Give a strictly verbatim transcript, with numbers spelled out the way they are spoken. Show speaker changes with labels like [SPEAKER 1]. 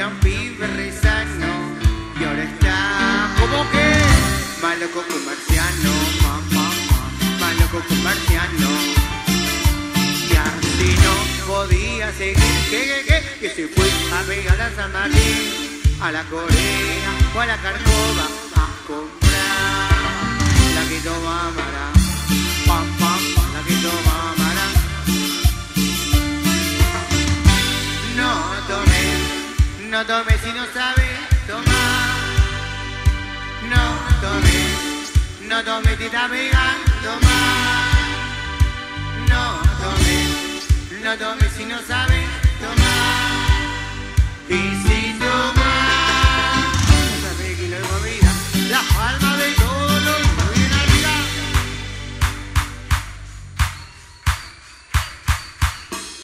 [SPEAKER 1] un pibe re sano y ahora está como que más loco que un marciano, ma, ma, ma, más loco que un marciano. Y así no podía seguir, que, que, que, que se fue a pegar a San Martín, a la Corea o a la Carcova a comprar la que toma Amara, pam, pam, pam, la que toma Amara. No tome, no tome si no sabe tomar. No tome, no tome si está pegando más. No tome, no tome si no sabe tomar. Y si